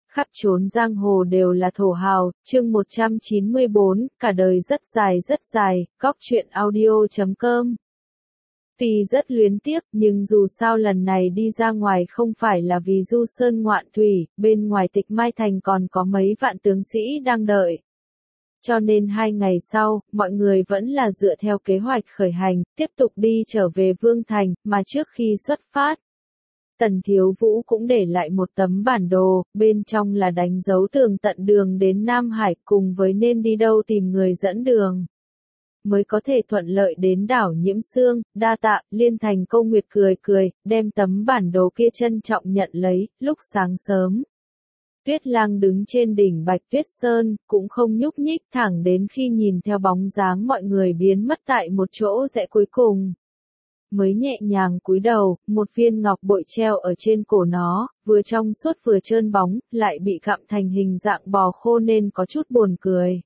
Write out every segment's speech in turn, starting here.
Khắp chốn giang hồ đều là thổ hào, chương 194, cả đời rất dài, góc truyện audio.com. Tuy rất luyến tiếc, nhưng dù sao lần này đi ra ngoài không phải là vì du sơn ngoạn thủy, bên ngoài Tịch Mai Thành còn có mấy vạn tướng sĩ đang đợi. Cho nên 2 ngày sau, mọi người vẫn là dựa theo kế hoạch khởi hành, tiếp tục đi trở về Vương Thành, mà trước khi xuất phát, Tần Thiếu Vũ cũng để lại một tấm bản đồ, bên trong là đánh dấu tường tận đường đến Nam Hải cùng với nên đi đâu tìm người dẫn đường, mới có thể thuận lợi đến đảo Nhiễm Sương. Đa tạ. Liên Thành Câu Nguyệt cười, đem tấm bản đồ kia trân trọng nhận lấy. Lúc sáng sớm, Tuyết Lang đứng trên đỉnh Bạch Tuyết Sơn, cũng không nhúc nhích thẳng đến khi nhìn theo bóng dáng mọi người biến mất tại một chỗ rẽ cuối cùng, mới nhẹ nhàng cúi đầu. Một viên ngọc bội treo ở trên cổ nó, vừa trong suốt vừa trơn bóng, lại bị gặm thành hình dạng bò khô nên có chút buồn cười.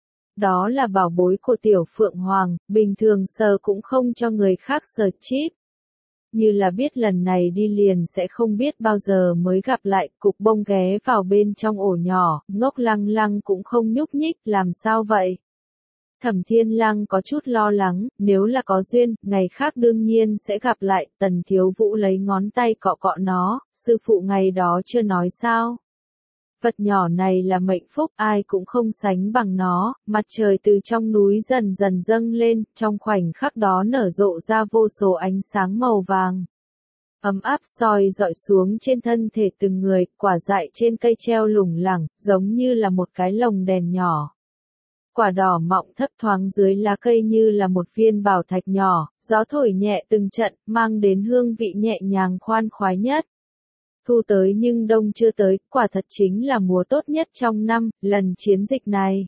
Đó là bảo bối của Tiểu Phượng Hoàng, bình thường sờ cũng không cho người khác sờ chip. Như là biết lần này đi liền sẽ không biết bao giờ mới gặp lại. Cục Bông ghé vào bên trong ổ nhỏ, ngốc lăng lăng cũng không nhúc nhích. Làm sao vậy? Thẩm Thiên Lăng có chút lo lắng, nếu là có duyên, ngày khác đương nhiên sẽ gặp lại. Tần Thiếu Vũ lấy ngón tay cọ cọ nó, sư phụ ngày đó chưa nói sao? Vật nhỏ này là mệnh phúc, ai cũng không sánh bằng nó. Mặt trời từ trong núi dần dần dâng lên, trong khoảnh khắc đó nở rộ ra vô số ánh sáng màu vàng, ấm áp soi dọi xuống trên thân thể từng người. Quả dại trên cây treo lủng lẳng, giống như là một cái lồng đèn nhỏ. Quả đỏ mọng thấp thoáng dưới lá cây như là một viên bảo thạch nhỏ, gió thổi nhẹ từng trận, mang đến hương vị nhẹ nhàng khoan khoái nhất. Thu tới nhưng đông chưa tới, quả thật chính là mùa tốt nhất trong năm. Lần chiến dịch này,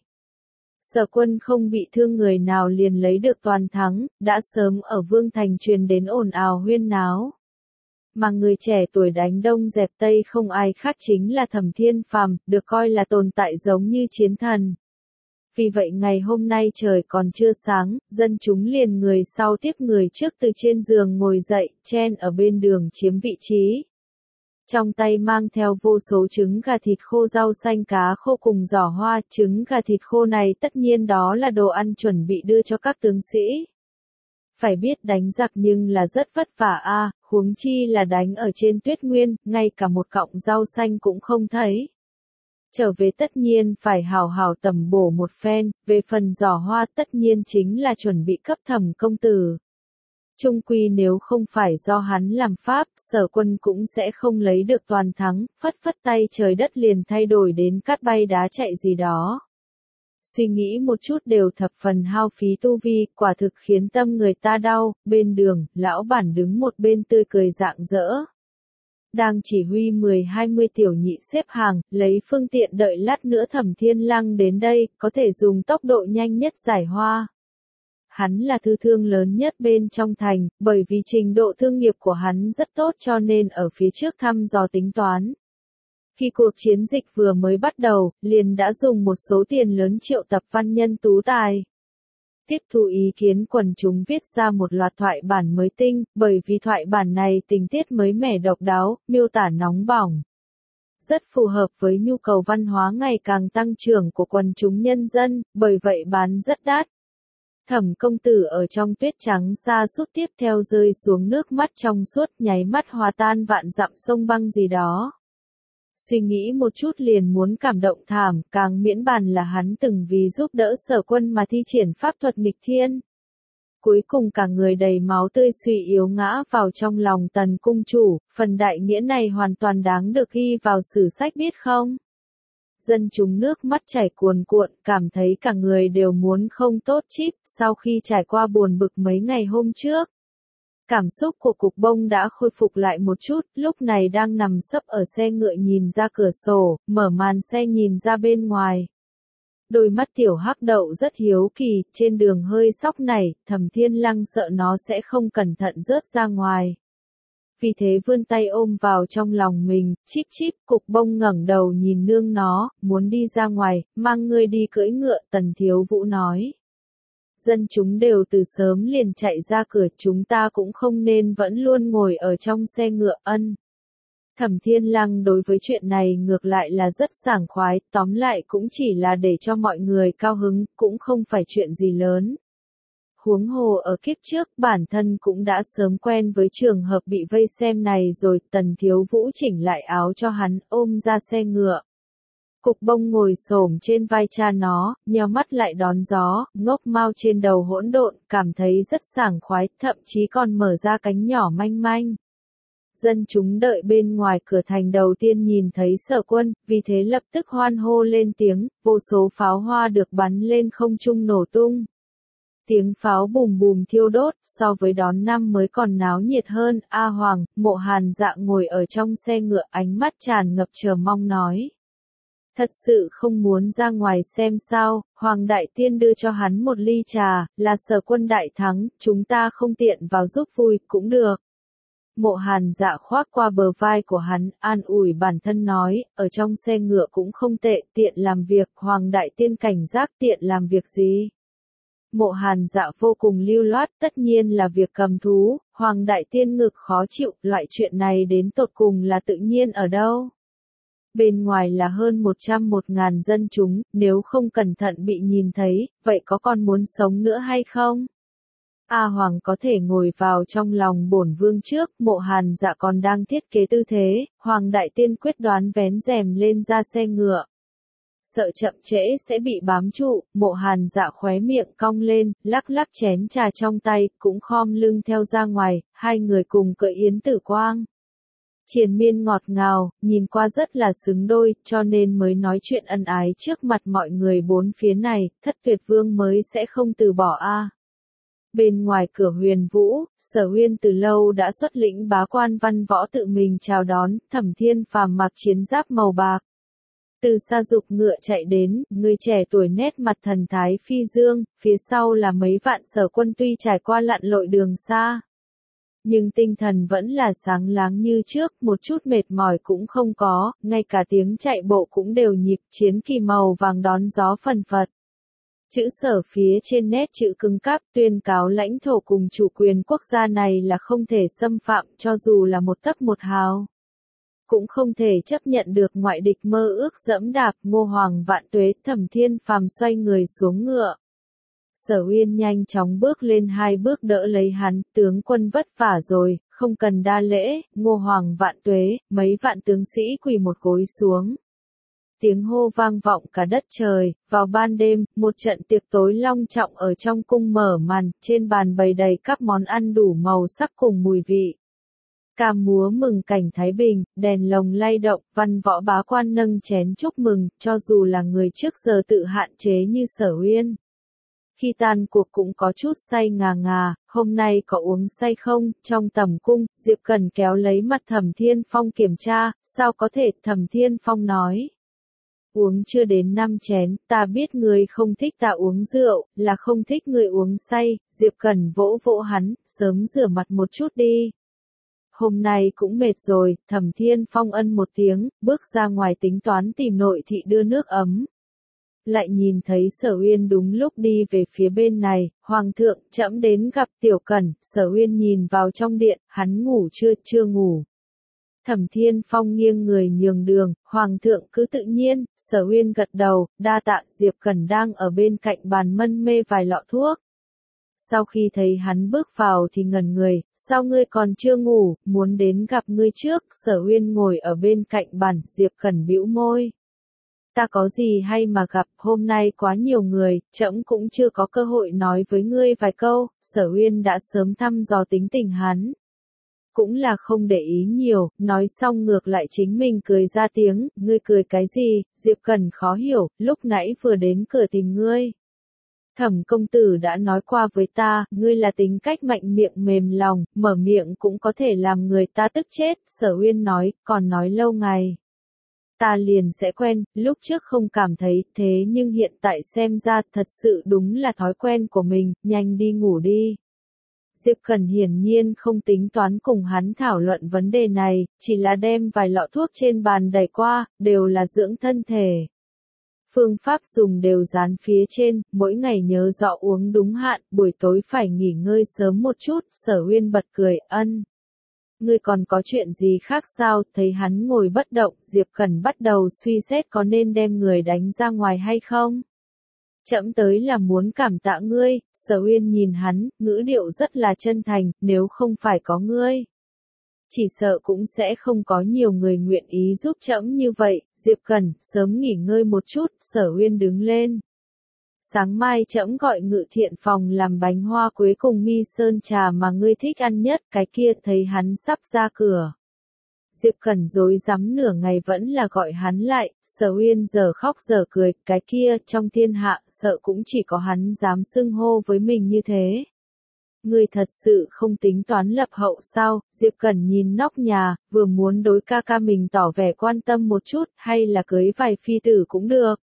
Sở Quân không bị thương người nào liền lấy được toàn thắng, đã sớm ở Vương Thành truyền đến ồn ào huyên náo. Mà người trẻ tuổi đánh đông dẹp tây không ai khác chính là Thẩm Thiên Phàm, được coi là tồn tại giống như chiến thần. Vì vậy ngày hôm nay trời còn chưa sáng, dân chúng liền người sau tiếp người trước từ trên giường ngồi dậy, chen ở bên đường chiếm vị trí. Trong tay mang theo vô số trứng gà thịt khô, rau xanh, cá khô cùng giỏ hoa. Trứng gà thịt khô này tất nhiên đó là đồ ăn chuẩn bị đưa cho các tướng sĩ. Phải biết đánh giặc nhưng là rất vất vả a, huống chi là đánh ở trên tuyết nguyên, ngay cả một cọng rau xanh cũng không thấy. Trở về tất nhiên phải hào hào tầm bổ một phen. Về phần giỏ hoa tất nhiên chính là chuẩn bị cấp Thẩm công tử. Chung quy nếu không phải do hắn làm pháp, Sở Quân cũng sẽ không lấy được toàn thắng. Phất phất tay trời đất liền thay đổi đến cát bay đá chạy gì đó. Suy nghĩ một chút đều thập phần hao phí tu vi, quả thực khiến tâm người ta đau. Bên đường, lão bản đứng một bên tươi cười rạng rỡ, đang chỉ huy 10-20 tiểu nhị xếp hàng, lấy phương tiện đợi lát nữa Thẩm Thiên Lăng đến đây, có thể dùng tốc độ nhanh nhất giải hoa. Hắn là thư thương lớn nhất bên trong thành, bởi vì trình độ thương nghiệp của hắn rất tốt cho nên ở phía trước thăm dò tính toán. Khi cuộc chiến dịch vừa mới bắt đầu, liền đã dùng một số tiền lớn triệu tập văn nhân tú tài. Tiếp thu ý kiến quần chúng viết ra một loạt thoại bản mới tinh, bởi vì thoại bản này tình tiết mới mẻ độc đáo, miêu tả nóng bỏng. Rất phù hợp với nhu cầu văn hóa ngày càng tăng trưởng của quần chúng nhân dân, bởi vậy bán rất đắt. Thẩm công tử ở trong tuyết trắng sa sút tiếp theo rơi xuống nước mắt trong suốt, nháy mắt hòa tan vạn dặm sông băng gì đó. Suy nghĩ một chút liền muốn cảm động thảm, càng miễn bàn là hắn từng vì giúp đỡ Sở Quân mà thi triển pháp thuật nghịch thiên. Cuối cùng cả người đầy máu tươi suy yếu ngã vào trong lòng Tần cung chủ. Phần đại nghĩa này hoàn toàn đáng được ghi vào sử sách biết không? Dân chúng nước mắt chảy cuồn cuộn, cảm thấy cả người đều muốn không tốt chip. Sau khi trải qua buồn bực mấy ngày hôm trước, cảm xúc của Cục Bông đã khôi phục lại một chút. Lúc này đang nằm sấp ở xe ngựa nhìn ra cửa sổ, mở màn xe nhìn ra bên ngoài. Đôi mắt tiểu hắc đậu rất hiếu kỳ, trên đường hơi sóc này, Thẩm Thiên Lăng sợ nó sẽ không cẩn thận rớt ra ngoài. Vì thế vươn tay ôm vào trong lòng mình, chíp chíp. Cục Bông ngẩng đầu nhìn nương nó, muốn đi ra ngoài, mang ngươi đi cưỡi ngựa. Tần Thiếu Vũ nói. Dân chúng đều từ sớm liền chạy ra cửa, chúng ta cũng không nên vẫn luôn ngồi ở trong xe ngựa. Ân. Thẩm Thiên Lăng đối với chuyện này ngược lại là rất sảng khoái, tóm lại cũng chỉ là để cho mọi người cao hứng, cũng không phải chuyện gì lớn. Huống hồ ở kiếp trước bản thân cũng đã sớm quen với trường hợp bị vây xem này rồi, Tần Thiếu Vũ chỉnh lại áo cho hắn, ôm ra xe ngựa. Cục Bông ngồi xổm trên vai cha nó, nheo mắt lại đón gió, ngốc mao trên đầu hỗn độn, cảm thấy rất sảng khoái, thậm chí còn mở ra cánh nhỏ manh manh. Dân chúng đợi bên ngoài cửa thành đầu tiên nhìn thấy Sở Quân, vì thế lập tức hoan hô lên tiếng, vô số pháo hoa được bắn lên không trung nổ tung. Tiếng pháo bùm bùm thiêu đốt, so với đón năm mới còn náo nhiệt hơn. A Hoàng, Mộ Hàn Dạ ngồi ở trong xe ngựa, ánh mắt tràn ngập chờ mong nói. Thật sự không muốn ra ngoài xem sao, Hoàng Đại Tiên đưa cho hắn một ly trà, là Sở Quân đại thắng, chúng ta không tiện vào giúp vui, cũng được. Mộ Hàn Dạ khoác qua bờ vai của hắn, an ủi bản thân nói, ở trong xe ngựa cũng không tệ, tiện làm việc, Hoàng Đại Tiên cảnh giác tiện làm việc gì. Mộ Hàn Dạ vô cùng lưu loát, tất nhiên là việc cầm thú, Hoàng Đại Tiên ngực khó chịu, loại chuyện này đến tột cùng là tự nhiên ở đâu. Bên ngoài là hơn 101.000 dân chúng, nếu không cẩn thận bị nhìn thấy, vậy có còn muốn sống nữa hay không? A Hoàng có thể ngồi vào trong lòng bổn vương trước, Mộ Hàn Dạ còn đang thiết kế tư thế, Hoàng Đại Tiên quyết đoán vén rèm lên ra xe ngựa. Sợ chậm trễ sẽ bị bám trụ, Mộ Hàn Dạ khóe miệng cong lên, lắc lắc chén trà trong tay, cũng khom lưng theo ra ngoài, hai người cùng cưỡi yến tử quang. Triền miên ngọt ngào, nhìn qua rất là xứng đôi, cho nên mới nói chuyện ân ái trước mặt mọi người bốn phía này, Thất Tuyệt Vương mới sẽ không từ bỏ a. Bên ngoài cửa Huyền Vũ, Sở Uyên từ lâu đã xuất lĩnh bá quan văn võ tự mình chào đón, Thẩm Thiên Phàm mặc chiến giáp màu bạc. Từ xa dục ngựa chạy đến, người trẻ tuổi nét mặt thần thái phi dương, phía sau là mấy vạn Sở Quân tuy trải qua lặn lội đường xa. Nhưng tinh thần vẫn là sáng láng như trước, một chút mệt mỏi cũng không có, ngay cả tiếng chạy bộ cũng đều nhịp, chiến kỳ màu vàng đón gió phần phật. Chữ Sở phía trên nét chữ cứng cáp tuyên cáo lãnh thổ cùng chủ quyền quốc gia này là không thể xâm phạm cho dù là một tấc một hào. Cũng không thể chấp nhận được ngoại địch mơ ước dẫm đạp. Ngô Hoàng vạn tuế, Thẩm Thiên Phàm xoay người xuống ngựa. Sở Uyên nhanh chóng bước lên hai bước đỡ lấy hắn, tướng quân vất vả rồi, không cần đa lễ. Ngô Hoàng vạn tuế, mấy vạn tướng sĩ quỳ một gối xuống. Tiếng hô vang vọng cả đất trời, vào ban đêm, một trận tiệc tối long trọng ở trong cung mở màn, trên bàn bày đầy các món ăn đủ màu sắc cùng mùi vị. Ca múa mừng cảnh Thái Bình, đèn lồng lay động, văn võ bá quan nâng chén chúc mừng, cho dù là người trước giờ tự hạn chế như Sở Uyên. Khi tan cuộc cũng có chút say ngà ngà, hôm nay có uống say không? Trong tầm cung, Diệp Cần kéo lấy mặt Thẩm Thiên Phong kiểm tra, sao có thể? Thẩm Thiên Phong nói. Uống chưa đến 5 chén, ta biết người không thích ta uống rượu, là không thích người uống say. Diệp Cần vỗ vỗ hắn, sớm rửa mặt một chút đi. Hôm nay cũng mệt rồi, Thẩm Thiên Phong ân một tiếng, bước ra ngoài tính toán tìm nội thị đưa nước ấm. Lại nhìn thấy Sở Uyên đúng lúc đi về phía bên này, Hoàng thượng, trẫm đến gặp Tiểu Cẩn. Sở Uyên nhìn vào trong điện, hắn ngủ chưa ngủ. Thẩm Thiên Phong nghiêng người nhường đường, Hoàng thượng cứ tự nhiên. Sở Uyên gật đầu, đa tạ. Diệp Cẩn đang ở bên cạnh bàn mân mê vài lọ thuốc. Sau khi thấy hắn bước vào thì ngẩn người, sao ngươi còn chưa ngủ, muốn đến gặp ngươi trước. Sở Uyên ngồi ở bên cạnh bàn, Diệp Cẩn bĩu môi. Ta có gì hay mà gặp, hôm nay quá nhiều người, trẫm cũng chưa có cơ hội nói với ngươi vài câu. Sở Uyên đã sớm thăm dò tính tình hắn. Cũng là không để ý nhiều, nói xong ngược lại chính mình cười ra tiếng, ngươi cười cái gì? Diệp Cẩn khó hiểu, lúc nãy vừa đến cửa tìm ngươi. Thẩm công tử đã nói qua với ta, ngươi là tính cách mạnh miệng mềm lòng, mở miệng cũng có thể làm người ta tức chết. Sở Uyên nói, còn nói lâu ngày. Ta liền sẽ quen, lúc trước không cảm thấy, thế nhưng hiện tại xem ra thật sự đúng là thói quen của mình, nhanh đi ngủ đi. Diệp Cẩn hiển nhiên không tính toán cùng hắn thảo luận vấn đề này, chỉ là đem vài lọ thuốc trên bàn đẩy qua, đều là dưỡng thân thể. Phương pháp dùng đều dán phía trên, mỗi ngày nhớ rõ uống đúng hạn, buổi tối phải nghỉ ngơi sớm một chút. Sở Uyên bật cười, ân. Ngươi còn có chuyện gì khác sao? Thấy hắn ngồi bất động, Diệp Cẩn bắt đầu suy xét có nên đem người đánh ra ngoài hay không. Trẫm tới là muốn cảm tạ ngươi. Sở Uyên nhìn hắn, ngữ điệu rất là chân thành, nếu không phải có ngươi, chỉ sợ cũng sẽ không có nhiều người nguyện ý giúp trẫm như vậy. Diệp Cẩn, sớm nghỉ ngơi một chút. Sở Uyên đứng lên. Sáng mai trẫm gọi Ngự Thiện phòng làm bánh hoa quế cùng mi sơn trà mà ngươi thích ăn nhất. Cái kia thấy hắn sắp ra cửa, Diệp Cẩn rối rắm nửa ngày vẫn là gọi hắn lại. Sở Uyên giờ khóc giờ cười, cái kia trong thiên hạ sợ cũng chỉ có hắn dám xưng hô với mình như thế. Ngươi thật sự không tính toán lập hậu sao? Diệp Cẩn nhìn nóc nhà, vừa muốn đối ca ca mình tỏ vẻ quan tâm một chút, hay là cưới vài phi tử cũng được.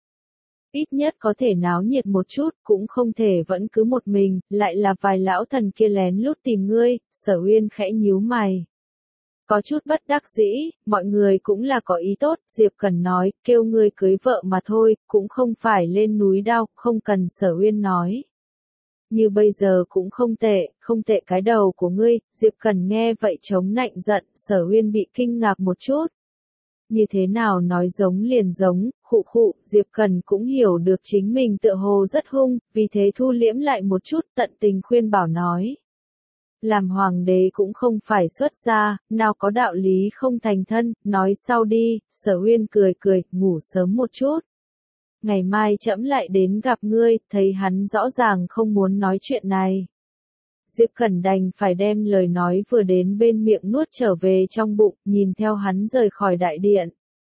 Ít nhất có thể náo nhiệt một chút, cũng không thể vẫn cứ một mình, lại là vài lão thần kia lén lút tìm ngươi. Sở Uyên khẽ nhíu mày. Có chút bất đắc dĩ, mọi người cũng là có ý tốt. Diệp Cẩn nói, kêu ngươi cưới vợ mà thôi, cũng không phải lên núi đao, không cần. Sở Uyên nói. Như bây giờ cũng không tệ cái đầu của ngươi. Diệp Cẩn nghe vậy chống nạnh giận. Sở Uyên bị kinh ngạc một chút. Như thế nào nói giống liền giống, khụ khụ. Diệp Cẩn cũng hiểu được chính mình tựa hồ rất hung, vì thế thu liễm lại một chút, tận tình khuyên bảo nói. Làm hoàng đế cũng không phải xuất gia, nào có đạo lý không thành thân, nói sau đi. Sở Uyên cười cười, ngủ sớm một chút. Ngày mai trẫm lại đến gặp ngươi. Thấy hắn rõ ràng không muốn nói chuyện này, Diệp Cẩn đành phải đem lời nói vừa đến bên miệng nuốt trở về trong bụng, nhìn theo hắn rời khỏi đại điện.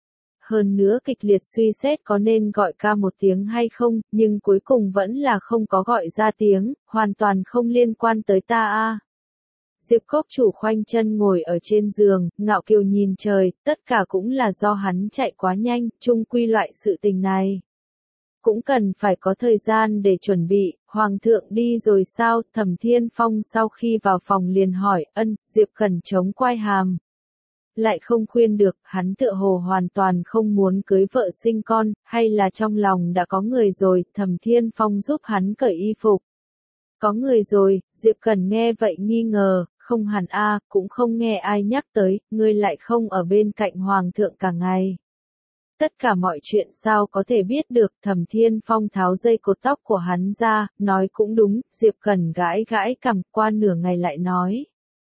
Hơn nữa kịch liệt suy xét có nên gọi ca một tiếng hay không, nhưng cuối cùng vẫn là không có gọi ra tiếng, hoàn toàn không liên quan tới ta a. Diệp Cốc Chủ khoanh chân ngồi ở trên giường, ngạo kiều nhìn trời, tất cả cũng là do hắn chạy quá nhanh. Chung quy loại sự tình này cũng cần phải có thời gian để chuẩn bị. Hoàng thượng đi rồi sao? Thẩm Thiên Phong sau khi vào phòng liền hỏi. Ân. Diệp Cẩn chống quai hàm, lại không khuyên được. Hắn tựa hồ hoàn toàn không muốn cưới vợ sinh con, hay là trong lòng đã có người rồi. Thẩm Thiên Phong giúp hắn cởi y phục. Có người rồi. Diệp Cẩn nghe vậy nghi ngờ. Không hẳn a, cũng không nghe ai nhắc tới. Ngươi lại không ở bên cạnh hoàng thượng cả ngày. Tất cả mọi chuyện sao có thể biết được. Thẩm Thiên Phong tháo dây cột tóc của hắn ra, nói cũng đúng. Diệp Cẩn gãi gãi cằm, qua nửa ngày lại nói.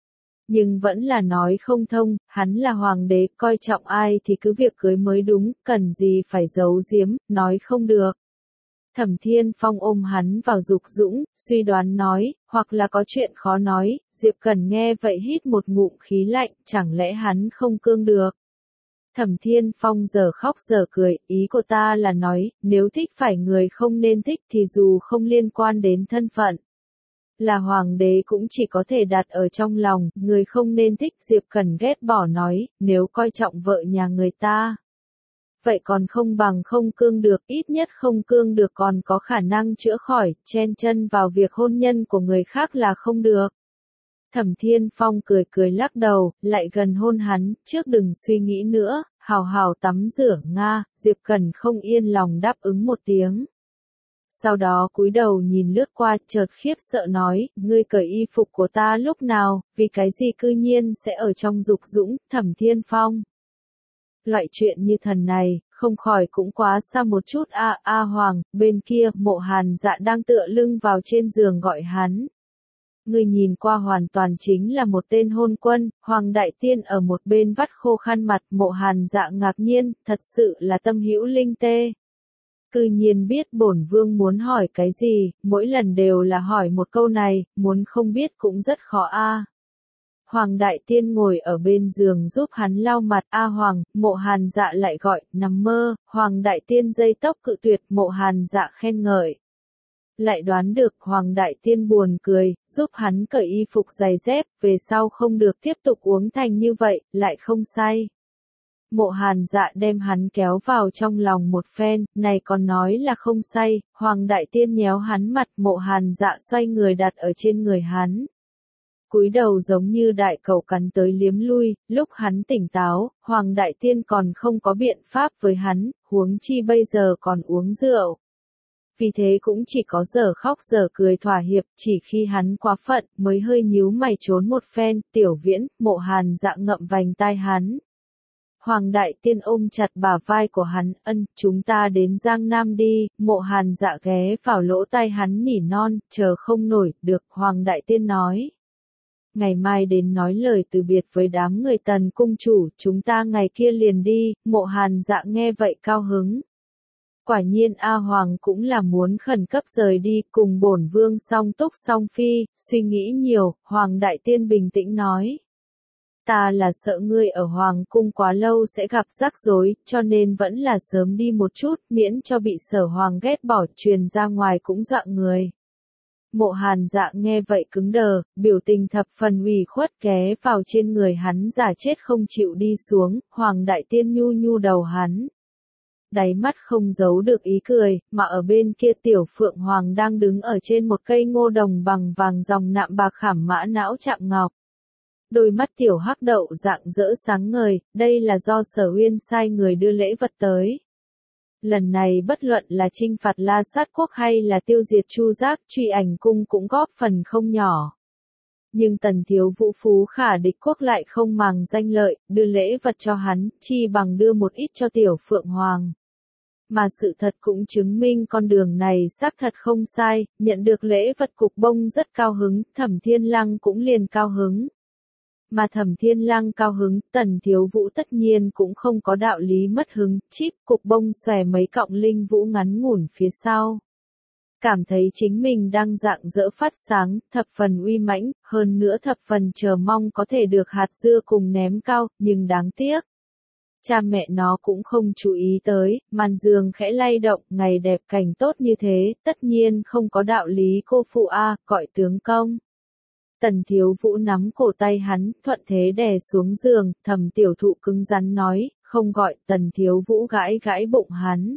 Nhưng vẫn là nói không thông. Hắn là hoàng đế, coi trọng ai thì cứ việc cưới mới đúng, cần gì phải giấu giếm, nói không được. Thẩm Thiên Phong ôm hắn vào dục dũng, suy đoán nói, hoặc là có chuyện khó nói. Diệp Cẩn nghe vậy hít một ngụm khí lạnh, chẳng lẽ hắn không cương được. Thẩm Thiên Phong giờ khóc giờ cười, ý của ta là nói, nếu thích phải người không nên thích thì dù không liên quan đến thân phận, là hoàng đế cũng chỉ có thể đặt ở trong lòng. Người không nên thích. Diệp Cẩn ghét bỏ nói, nếu coi trọng vợ nhà người ta, vậy còn không bằng không cương được. Ít nhất không cương được còn có khả năng chữa khỏi. Chen chân vào việc hôn nhân của người khác là không được. Thẩm Thiên Phong cười cười lắc đầu, lại gần hôn hắn. Trước đừng suy nghĩ nữa, hào hào tắm rửa. Nga. Diệp Cẩn không yên lòng đáp ứng một tiếng. Sau đó cúi đầu nhìn lướt qua, chợt khiếp sợ nói, ngươi cởi y phục của ta lúc nào, vì cái gì cư nhiên sẽ ở trong dục dũng. Thẩm Thiên Phong, loại chuyện như thần này, không khỏi cũng quá xa một chút. A Hoàng. Bên kia, Mộ Hàn Dạ đang tựa lưng vào trên giường gọi hắn. Ngươi nhìn qua hoàn toàn chính là một tên hôn quân. Hoàng Đại Tiên ở một bên vắt khô khăn mặt. Mộ Hàn Dạ ngạc nhiên, thật sự là tâm hữu linh tê. Cư nhiên biết bổn vương muốn hỏi cái gì, mỗi lần đều là hỏi một câu này, muốn không biết cũng rất khó a. Hoàng Đại Tiên ngồi ở bên giường giúp hắn lau mặt. A Hoàng. Mộ Hàn Dạ lại gọi, nằm mơ. Hoàng Đại Tiên dây tóc cự tuyệt. Mộ Hàn Dạ khen ngợi. Lại đoán được. Hoàng Đại Tiên buồn cười, giúp hắn cởi y phục giày dép, về sau không được tiếp tục uống thành như vậy, lại không say. Mộ Hàn Dạ đem hắn kéo vào trong lòng một phen, này còn nói là không say. Hoàng Đại Tiên nhéo hắn mặt. Mộ Hàn Dạ xoay người đặt ở trên người hắn, cúi đầu giống như đại cẩu cắn tới liếm lui. Lúc hắn tỉnh táo, Hoàng Đại Tiên còn không có biện pháp với hắn, huống chi bây giờ còn uống rượu. Vì thế cũng chỉ có dở khóc dở cười thỏa hiệp, chỉ khi hắn quá phận, mới hơi nhíu mày trốn một phen, Tiểu Viễn, Mộ Hàn Dạ ngậm vành tai hắn. Hoàng Đại Tiên ôm chặt bả vai của hắn, chúng ta đến Giang Nam đi, Mộ Hàn Dạ ghé vào lỗ tai hắn nỉ non, chờ không nổi, được, Hoàng Đại Tiên nói. Ngày mai đến nói lời từ biệt với đám người Tần cung chủ, chúng ta ngày kia liền đi, Mộ Hàn Dạ nghe vậy cao hứng. Quả nhiên A Hoàng cũng là muốn khẩn cấp rời đi, cùng bổn vương song túc song phi, suy nghĩ nhiều, Hoàng Đại Tiên bình tĩnh nói. Ta là sợ ngươi ở Hoàng cung quá lâu sẽ gặp rắc rối, cho nên vẫn là sớm đi một chút, miễn cho bị Sở Hoàng ghét bỏ, truyền ra ngoài cũng dọa người. Mộ Hàn Dạ nghe vậy cứng đờ, biểu tình thập phần ủy khuất ghé vào trên người hắn giả chết không chịu đi xuống, Hoàng Đại Tiên nhu nhu đầu hắn. Đáy mắt không giấu được ý cười, mà ở bên kia Tiểu Phượng Hoàng đang đứng ở trên một cây ngô đồng bằng vàng dòng nạm bạc khảm mã não chạm ngọc. Đôi mắt Tiểu Hắc Đậu rạng rỡ sáng ngời, đây là do Sở Uyên sai người đưa lễ vật tới. Lần này bất luận là chinh phạt La Sát Quốc hay là tiêu diệt Chu Giác, Truy Ảnh Cung cũng góp phần không nhỏ. Nhưng Tần thiếu vũ phú khả địch quốc lại không màng danh lợi, đưa lễ vật cho hắn, chi bằng đưa một ít cho Tiểu Phượng Hoàng. Mà sự thật cũng chứng minh con đường này xác thật không sai, nhận được lễ vật Cục Bông rất cao hứng, Thẩm Thiên Lăng cũng liền cao hứng. Mà Thẩm Thiên Lăng cao hứng, Tần thiếu vũ tất nhiên cũng không có đạo lý mất hứng, chip Cục Bông xòe mấy cọng linh vũ ngắn ngủn phía sau. Cảm thấy chính mình đang rạng rỡ phát sáng, thập phần uy mãnh, hơn nữa thập phần chờ mong có thể được hạt dưa cùng ném cao, nhưng đáng tiếc. Cha mẹ nó cũng không chú ý tới, màn giường khẽ lay động, ngày đẹp cảnh tốt như thế, tất nhiên không có đạo lý cô phụ a, gọi tướng công. Tần thiếu vũ nắm cổ tay hắn, thuận thế đè xuống giường, Thẩm tiểu thụ cứng rắn nói, không gọi, Tần thiếu vũ gãi gãi bụng hắn.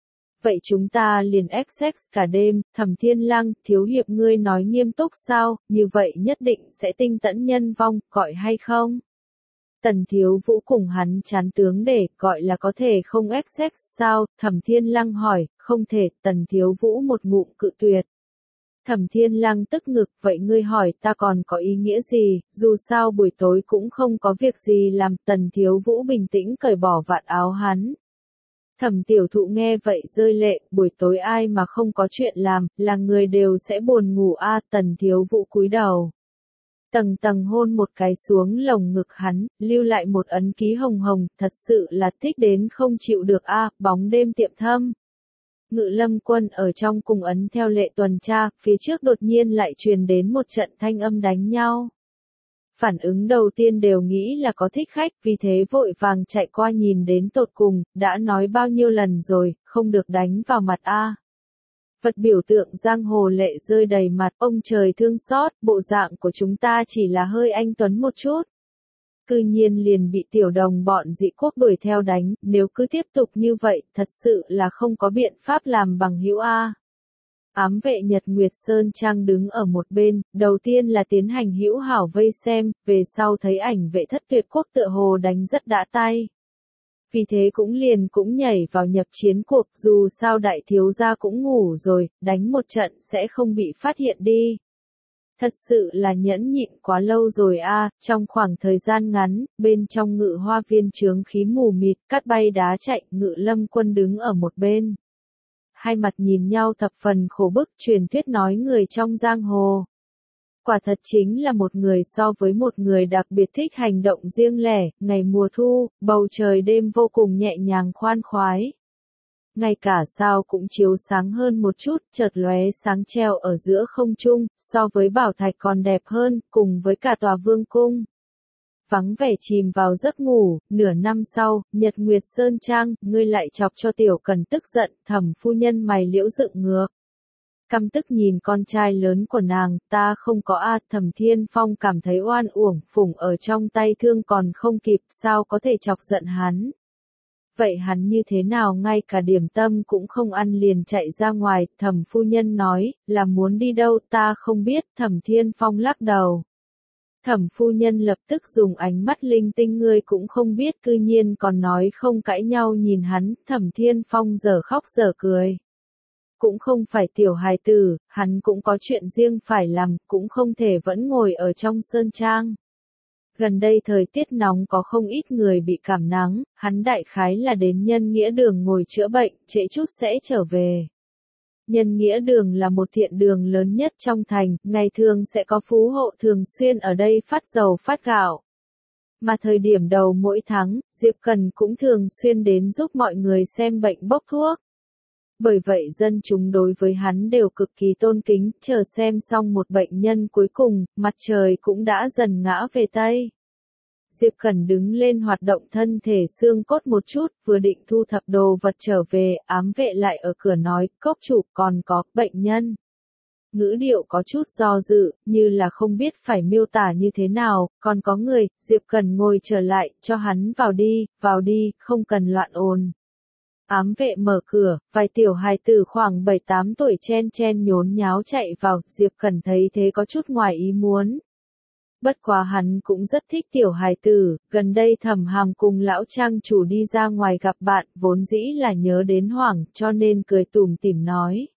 Vậy chúng ta liền XX cả đêm, Thẩm Thiên Lăng, thiếu hiệp ngươi nói nghiêm túc sao, như vậy nhất định sẽ tinh tẫn nhân vong, gọi hay không? Tần thiếu vũ cùng hắn chán tướng để, gọi là có thể không XX sao, Thẩm Thiên Lăng hỏi, không thể, Tần thiếu vũ một ngụm cự tuyệt. Thẩm Thiên Lăng tức ngực, vậy ngươi hỏi ta còn có ý nghĩa gì, dù sao buổi tối cũng không có việc gì làm, Tần thiếu vũ bình tĩnh cởi bỏ vạt áo hắn. Thẩm tiểu thụ nghe vậy rơi lệ, buổi tối ai mà không có chuyện làm, là người đều sẽ buồn ngủ a, Tần thiếu vũ cúi đầu. Tầng tầng hôn một cái xuống lồng ngực hắn, lưu lại một ấn ký hồng hồng, thật sự là thích đến không chịu được a, bóng đêm tiệm thâm. Ngự Lâm quân ở trong cùng ấn theo lệ tuần tra, phía trước đột nhiên lại truyền đến một trận thanh âm đánh nhau. Phản ứng đầu tiên đều nghĩ là có thích khách, vì thế vội vàng chạy qua nhìn đến tột cùng, đã nói bao nhiêu lần rồi, không được đánh vào mặt a. Vật biểu tượng giang hồ lệ rơi đầy mặt, ông trời thương xót, bộ dạng của chúng ta chỉ là hơi anh tuấn một chút. Cư nhiên liền bị tiểu đồng bọn dị quốc đuổi theo đánh, nếu cứ tiếp tục như vậy, thật sự là không có biện pháp làm bằng hữu a. Ám vệ Nhật Nguyệt Sơn Trang đứng ở một bên, đầu tiên là tiến hành hữu hảo vây xem, về sau thấy ảnh vệ Thất Tuyệt Quốc tựa hồ đánh rất đã tay. Vì thế cũng nhảy vào nhập chiến cuộc, dù sao đại thiếu gia cũng ngủ rồi, đánh một trận sẽ không bị phát hiện đi. Thật sự là nhẫn nhịn quá lâu rồi a, trong khoảng thời gian ngắn, bên trong Ngự Hoa Viên chướng khí mù mịt, cát bay đá chạy, Ngự Lâm quân đứng ở một bên. Hai mặt nhìn nhau thập phần khổ bức, truyền thuyết nói người trong giang hồ. Quả thật chính là một người so với một người đặc biệt thích hành động riêng lẻ, ngày mùa thu, bầu trời đêm vô cùng nhẹ nhàng khoan khoái. Ngay cả sao cũng chiếu sáng hơn một chút, chợt lóe sáng treo ở giữa không trung, so với bảo thạch còn đẹp hơn, cùng với cả tòa vương cung. Vắng vẻ chìm vào giấc ngủ, nửa năm sau, Nhật Nguyệt Sơn Trang, ngươi lại chọc cho tiểu cần tức giận, Thẩm phu nhân mày liễu dựng ngược. Căm tức nhìn con trai lớn của nàng, ta không có a, Thẩm Thiên Phong cảm thấy oan uổng, phủng ở trong tay thương còn không kịp, sao có thể chọc giận hắn. Vậy hắn như thế nào ngay cả điểm tâm cũng không ăn liền chạy ra ngoài, Thẩm phu nhân nói, là muốn đi đâu ta không biết, Thẩm Thiên Phong lắc đầu. Thẩm phu nhân lập tức dùng ánh mắt linh tinh ngươi cũng không biết cư nhiên còn nói không cãi nhau nhìn hắn, Thẩm Thiên Phong giờ khóc giờ cười. Cũng không phải tiểu hài tử, hắn cũng có chuyện riêng phải làm, cũng không thể vẫn ngồi ở trong sơn trang. Gần đây thời tiết nóng có không ít người bị cảm nắng, hắn đại khái là đến Nhân Nghĩa Đường ngồi chữa bệnh, trễ chút sẽ trở về. Nhân Nghĩa Đường là một thiện đường lớn nhất trong thành, ngày thường sẽ có phú hộ thường xuyên ở đây phát dầu phát gạo. Mà thời điểm đầu mỗi tháng, Diệp Cần cũng thường xuyên đến giúp mọi người xem bệnh bốc thuốc. Bởi vậy dân chúng đối với hắn đều cực kỳ tôn kính, chờ xem xong một bệnh nhân cuối cùng, mặt trời cũng đã dần ngã về Tây. Diệp Cẩn đứng lên hoạt động thân thể xương cốt một chút, vừa định thu thập đồ vật trở về, ám vệ lại ở cửa nói, cốc chủ còn có, bệnh nhân. Ngữ điệu có chút do dự, như là không biết phải miêu tả như thế nào, còn có người, Diệp Cẩn ngồi trở lại, cho hắn vào đi, không cần loạn ồn. Ám vệ mở cửa, vài tiểu hài tử khoảng 7-8 tuổi chen chen nhốn nháo chạy vào, Diệp Cẩn thấy thế có chút ngoài ý muốn. Bất quá hắn cũng rất thích tiểu hài tử, gần đây Thẩm Hàm cùng lão trang chủ đi ra ngoài gặp bạn, vốn dĩ là nhớ đến Hoàng, cho nên cười tủm tỉm nói.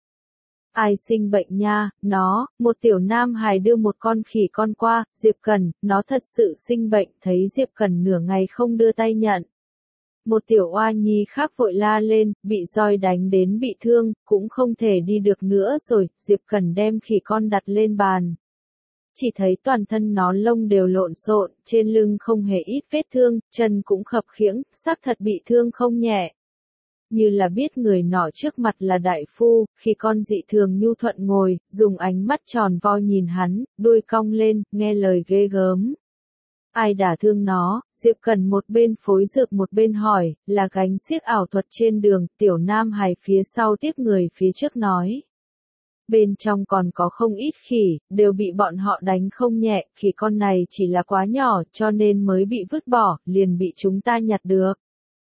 Ai sinh bệnh nha, một tiểu nam hài đưa một con khỉ con qua, Diệp Cẩn, nó thật sự sinh bệnh, thấy Diệp Cẩn nửa ngày không đưa tay nhận. Một tiểu oa nhi khác vội la lên, bị roi đánh đến bị thương, cũng không thể đi được nữa rồi, Diệp Cẩn đem khỉ con đặt lên bàn. Chỉ thấy toàn thân nó lông đều lộn xộn, trên lưng không hề ít vết thương, chân cũng khập khiễng, xác thật bị thương không nhẹ. Như là biết người nọ trước mặt là đại phu, khi con dị thường nhu thuận ngồi, dùng ánh mắt tròn vo nhìn hắn, đuôi cong lên, nghe lời ghê gớm. Ai đả thương nó, Diệp Cần một bên phối dược một bên hỏi, là gánh xiếc ảo thuật trên đường, tiểu nam hài phía sau tiếp người phía trước nói. Bên trong còn có không ít khỉ, đều bị bọn họ đánh không nhẹ, khỉ con này chỉ là quá nhỏ cho nên mới bị vứt bỏ, liền bị chúng ta nhặt được.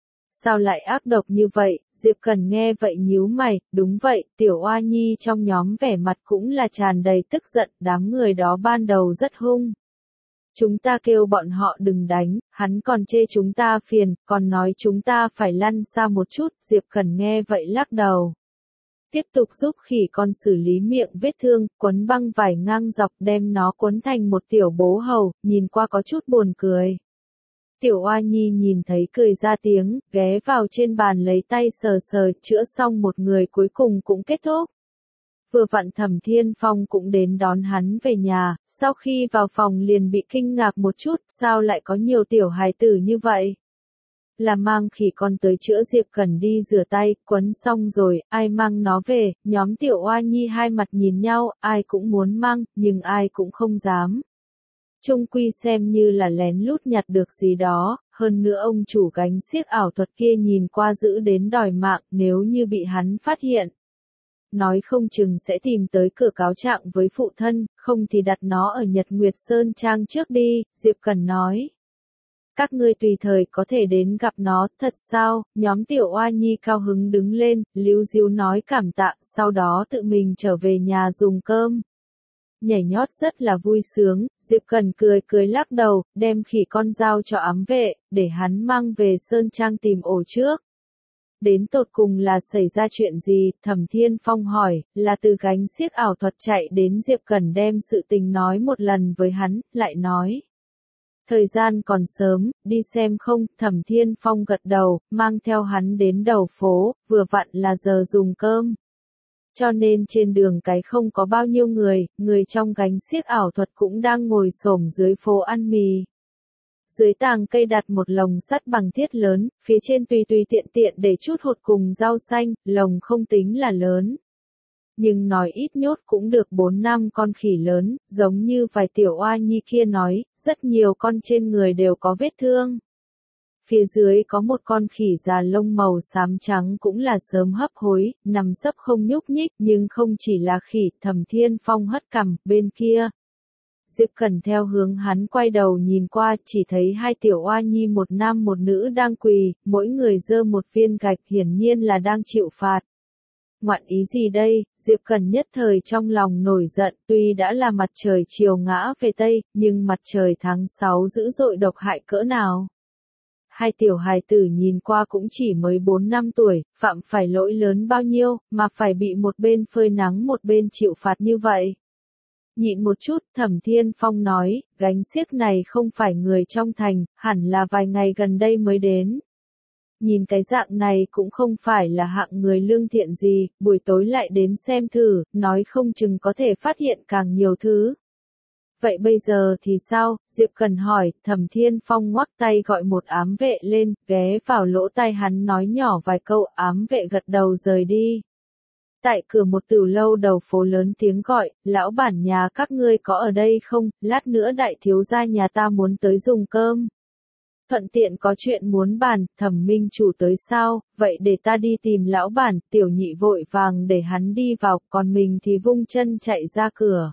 Sao lại ác độc như vậy, Diệp Cần nghe vậy nhíu mày, đúng vậy, tiểu oa nhi trong nhóm vẻ mặt cũng là tràn đầy tức giận, đám người đó ban đầu rất hung. Chúng ta kêu bọn họ đừng đánh, hắn còn chê chúng ta phiền, còn nói chúng ta phải lăn xa một chút, Diệp Cần nghe vậy lắc đầu. Tiếp tục giúp khỉ con xử lý miệng vết thương, quấn băng vải ngang dọc đem nó quấn thành một tiểu bố hầu, nhìn qua có chút buồn cười. Tiểu oa nhi nhìn thấy cười ra tiếng, ghé vào trên bàn lấy tay sờ sờ, chữa xong một người cuối cùng cũng kết thúc. Vừa vặn Thẩm Thiên Phong cũng đến đón hắn về nhà, sau khi vào phòng liền bị kinh ngạc một chút, sao lại có nhiều tiểu hài tử như vậy? Là mang khỉ con tới chữa Diệp Cần đi rửa tay, quấn xong rồi, ai mang nó về, nhóm tiểu oa nhi hai mặt nhìn nhau, ai cũng muốn mang, nhưng ai cũng không dám. Trung quy xem như là lén lút nhặt được gì đó, hơn nữa ông chủ gánh xiếc ảo thuật kia nhìn qua giữ đến đòi mạng, nếu như bị hắn phát hiện. Nói không chừng sẽ tìm tới cửa cáo trạng với phụ thân, không thì đặt nó ở Nhật Nguyệt Sơn Trang trước đi, Diệp Cần nói. Các ngươi tùy thời có thể đến gặp nó, thật sao, nhóm tiểu oa nhi cao hứng đứng lên, líu díu nói cảm tạ, sau đó tự mình trở về nhà dùng cơm. Nhảy nhót rất là vui sướng, Diệp Cần cười lắc đầu, đem khỉ con dao cho ám vệ, để hắn mang về Sơn Trang tìm ổ trước. Đến tột cùng là xảy ra chuyện gì, Thẩm Thiên Phong hỏi, là từ gánh xiếc ảo thuật chạy đến Diệp Cần đem sự tình nói một lần với hắn, lại nói. Thời gian còn sớm, đi xem không, Thẩm Thiên Phong gật đầu, mang theo hắn đến đầu phố, vừa vặn là giờ dùng cơm. Cho nên trên đường cái không có bao nhiêu người trong gánh xiếc ảo thuật cũng đang ngồi xổm dưới phố ăn mì. Dưới tàng cây đặt một lồng sắt bằng thiết lớn, phía trên tùy tiện để chút hột cùng rau xanh, lồng không tính là lớn. Nhưng nói ít nhốt cũng được 4-5 con khỉ lớn, giống như vài tiểu oa nhi kia nói, rất nhiều con trên người đều có vết thương. Phía dưới có một con khỉ già lông màu xám trắng cũng là sớm hấp hối, nằm sấp không nhúc nhích, nhưng không chỉ là khỉ, Thẩm Thiên Phong hất cằm, bên kia. Diệp Cẩn theo hướng hắn quay đầu nhìn qua, chỉ thấy hai tiểu oa nhi một nam một nữ đang quỳ, mỗi người giơ một viên gạch, hiển nhiên là đang chịu phạt. Ngoạn ý gì đây, Diệp Cẩn nhất thời trong lòng nổi giận, tuy đã là mặt trời chiều ngã về Tây, nhưng mặt trời tháng 6 dữ dội độc hại cỡ nào. hai tiểu hài tử nhìn qua cũng chỉ mới 4-5 tuổi, phạm phải lỗi lớn bao nhiêu, mà phải bị một bên phơi nắng một bên chịu phạt như vậy. Nhịn một chút, Thẩm Thiên Phong nói, gánh xiếc này không phải người trong thành, hẳn là vài ngày gần đây mới đến. Nhìn cái dạng này cũng không phải là hạng người lương thiện gì, buổi tối lại đến xem thử, nói không chừng có thể phát hiện càng nhiều thứ. Vậy bây giờ thì sao? Diệp Cần hỏi, Thẩm Thiên Phong ngoắc tay gọi một ám vệ lên, ghé vào lỗ tai hắn nói nhỏ vài câu, ám vệ gật đầu rời đi. Tại cửa một tửu lâu đầu phố lớn tiếng gọi, lão bản nhà các ngươi có ở đây không, lát nữa đại thiếu gia nhà ta muốn tới dùng cơm. Thuận tiện có chuyện muốn bàn, Thẩm minh chủ tới sao, vậy để ta đi tìm lão bản, tiểu nhị vội vàng để hắn đi vào, còn mình thì vung chân chạy ra cửa.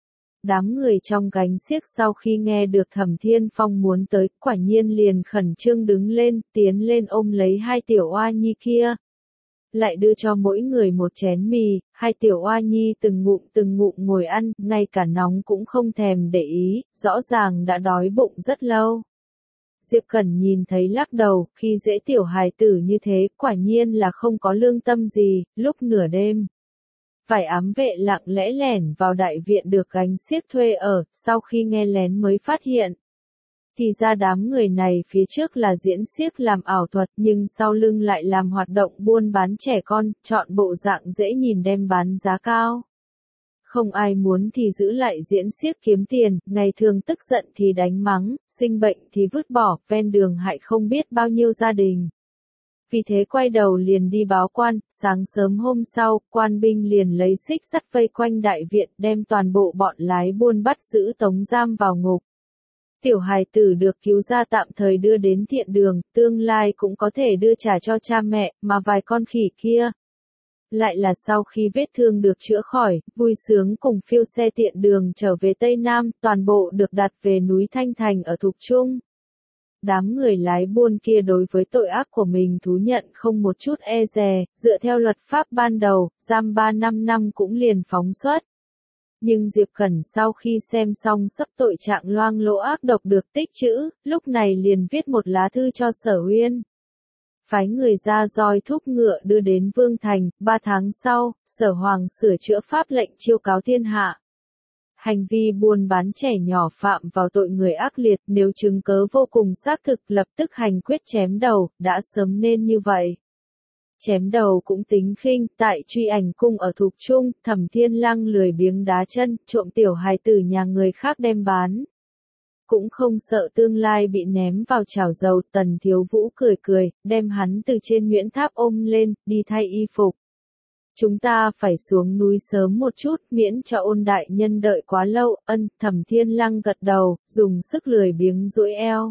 Đám người trong gánh xiếc sau khi nghe được Thẩm Thiên Phong muốn tới, quả nhiên liền khẩn trương đứng lên, tiến lên ôm lấy hai tiểu oa nhi kia. Lại đưa cho mỗi người một chén mì, hai tiểu oa nhi từng ngụm ngồi ăn, ngay cả nóng cũng không thèm để ý, rõ ràng đã đói bụng rất lâu. Diệp Cẩn nhìn thấy lắc đầu, khi dễ tiểu hài tử như thế, quả nhiên là không có lương tâm gì, lúc nửa đêm. Vài ám vệ lặng lẽ lẻn vào đại viện được gánh xiếc thuê ở, sau khi nghe lén mới phát hiện. Thì ra đám người này phía trước là diễn xiếc làm ảo thuật nhưng sau lưng lại làm hoạt động buôn bán trẻ con, chọn bộ dạng dễ nhìn đem bán giá cao. Không ai muốn thì giữ lại diễn xiếc kiếm tiền, ngày thường tức giận thì đánh mắng, sinh bệnh thì vứt bỏ, ven đường hại không biết bao nhiêu gia đình. Vì thế quay đầu liền đi báo quan, sáng sớm hôm sau, quan binh liền lấy xích sắt vây quanh đại viện đem toàn bộ bọn lái buôn bắt giữ tống giam vào ngục. Tiểu hài tử được cứu ra tạm thời đưa đến thiện đường, tương lai cũng có thể đưa trả cho cha mẹ, mà vài con khỉ kia. Lại là sau khi vết thương được chữa khỏi, vui sướng cùng phiêu xe tiện đường trở về Tây Nam, toàn bộ được đặt về núi Thanh Thành ở Thục Trung. Đám người lái buôn kia đối với tội ác của mình thú nhận không một chút e dè, dựa theo luật pháp ban đầu, giam 3-5 năm cũng liền phóng xuất. Nhưng Diệp Cẩn sau khi xem xong sắp tội trạng loang lỗ ác độc được tích trữ, lúc này liền viết một lá thư cho Sở Uyên. Phái người ra roi thúc ngựa đưa đến Vương Thành, 3 tháng sau, Sở Hoàng sửa chữa pháp lệnh chiêu cáo thiên hạ. Hành vi buôn bán trẻ nhỏ phạm vào tội người ác liệt, nếu chứng cớ vô cùng xác thực lập tức hành quyết chém đầu, đã sớm nên như vậy. Chém đầu cũng tính khinh, tại Truy Ảnh cung ở Thục Trung, Thẩm Thiên Lăng lười biếng đá chân, trộm tiểu hài tử nhà người khác đem bán. Cũng không sợ tương lai bị ném vào chảo dầu, Tần Thiếu Vũ cười, đem hắn từ trên Nguyễn Tháp ôm lên, đi thay y phục. Chúng ta phải xuống núi sớm một chút, miễn cho Ôn đại nhân đợi quá lâu, Thẩm Thiên Lăng gật đầu, dùng sức lười biếng duỗi eo.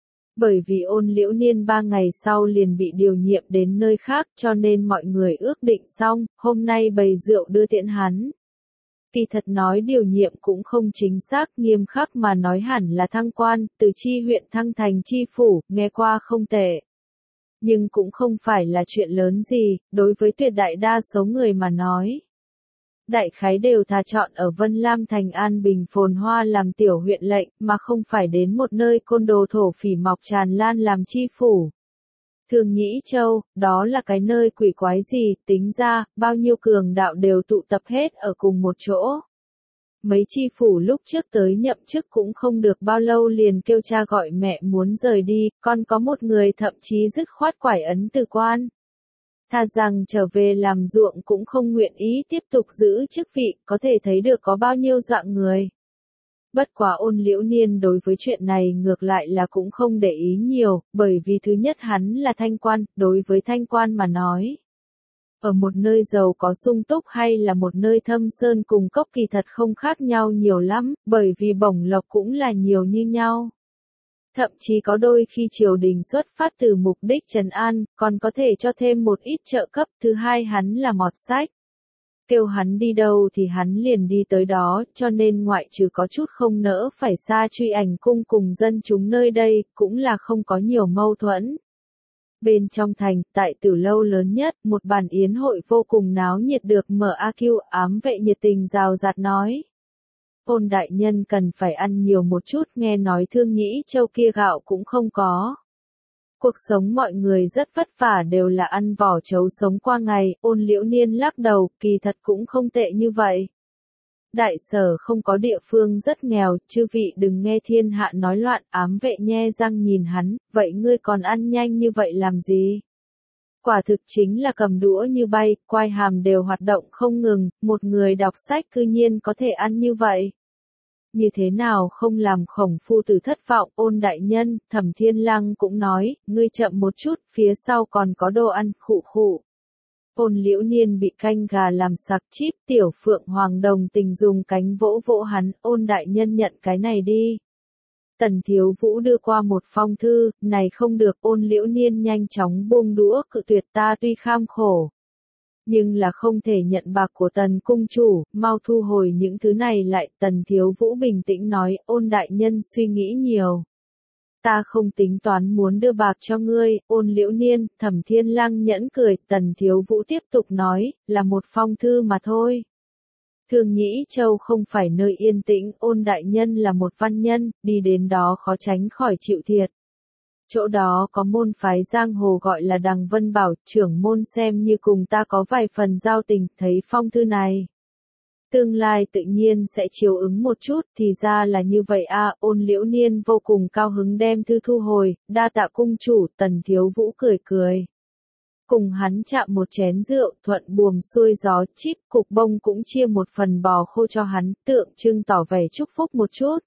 Bởi vì Ôn Liễu Niên 3 ngày sau liền bị điều nhiệm đến nơi khác cho nên mọi người ước định xong, hôm nay bày rượu đưa tiễn hắn. Kỳ thật nói điều nhiệm cũng không chính xác, nghiêm khắc mà nói hẳn là thăng quan, từ chi huyện thăng thành chi phủ, nghe qua không tệ. Nhưng cũng không phải là chuyện lớn gì, đối với tuyệt đại đa số người mà nói. Đại khái đều thà chọn ở Vân Lam thành an bình phồn hoa làm tiểu huyện lệnh, mà không phải đến một nơi côn đồ thổ phỉ mọc tràn lan làm chi phủ. Thường Nhĩ Châu, đó là cái nơi quỷ quái gì, tính ra, bao nhiêu cường đạo đều tụ tập hết ở cùng một chỗ. Mấy chi phủ lúc trước tới nhậm chức cũng không được bao lâu liền kêu cha gọi mẹ muốn rời đi, còn có một người thậm chí dứt khoát quải ấn từ quan. Thà rằng trở về làm ruộng cũng không nguyện ý tiếp tục giữ chức vị, có thể thấy được có bao nhiêu dạng người. Bất quá Ôn Liễu Niên đối với chuyện này ngược lại là cũng không để ý nhiều, bởi vì thứ nhất hắn là thanh quan, đối với thanh quan mà nói. Ở một nơi giàu có sung túc hay là một nơi thâm sơn cùng cốc kỳ thật không khác nhau nhiều lắm, bởi vì bổng lộc cũng là nhiều như nhau. Thậm chí có đôi khi triều đình xuất phát từ mục đích trấn an, còn có thể cho thêm một ít trợ cấp. Thứ hai hắn là mọt sách. Kêu hắn đi đâu thì hắn liền đi tới đó, cho nên ngoại trừ có chút không nỡ phải xa Truy Ảnh cung cùng dân chúng nơi đây, cũng là không có nhiều mâu thuẫn. Bên trong thành, tại tử lâu lớn nhất, một bàn yến hội vô cùng náo nhiệt được mở AQ, ám vệ nhiệt tình rào rạt nói. Ôn đại nhân cần phải ăn nhiều một chút, nghe nói Thương Nhĩ Châu kia gạo cũng không có. Cuộc sống mọi người rất vất vả đều là ăn vỏ trấu sống qua ngày, Ôn Liễu Niên lắc đầu, kỳ thật cũng không tệ như vậy. Đại sở không có địa phương rất nghèo, chư vị đừng nghe thiên hạ nói loạn, ám vệ nhe răng nhìn hắn, vậy ngươi còn ăn nhanh như vậy làm gì? Quả thực chính là cầm đũa như bay, quai hàm đều hoạt động không ngừng, một người đọc sách cư nhiên có thể ăn như vậy. Như thế nào không làm Khổng phu tử thất vọng, Ôn đại nhân, Thẩm Thiên Lăng cũng nói, ngươi chậm một chút, phía sau còn có đồ ăn, khụ khụ. Ôn Liễu Niên bị canh gà làm sặc chíp, Tiểu Phượng Hoàng đồng tình dùng cánh vỗ vỗ hắn, Ôn đại nhân nhận cái này đi. Tần Thiếu Vũ đưa qua một phong thư, này không được, Ôn Liễu Niên nhanh chóng buông đũa, cự tuyệt, ta tuy kham khổ. Nhưng là không thể nhận bạc của Tần cung chủ, mau thu hồi những thứ này lại, Tần Thiếu Vũ bình tĩnh nói, Ôn đại nhân suy nghĩ nhiều. Ta không tính toán muốn đưa bạc cho ngươi, Ôn Liễu Niên, Thẩm Thiên Lăng nhẫn cười, Tần Thiếu Vũ tiếp tục nói, là một phong thư mà thôi. Thương Nhĩ Châu không phải nơi yên tĩnh, Ôn đại nhân là một văn nhân, đi đến đó khó tránh khỏi chịu thiệt. Chỗ đó có môn phái giang hồ gọi là Đằng Vân Bảo, trưởng môn xem như cùng ta có vài phần giao tình, thấy phong thư này. Tương lai tự nhiên sẽ chiều ứng một chút, thì ra là như vậy a. Ôn Liễu Niên vô cùng cao hứng đem thư thu hồi, đa tạ cung chủ, Tần Thiếu Vũ cười cười. Cùng hắn chạm một chén rượu, thuận buồm xuôi gió, chíp, cục bông cũng chia một phần bò khô cho hắn, tượng trưng tỏ vẻ chúc phúc một chút.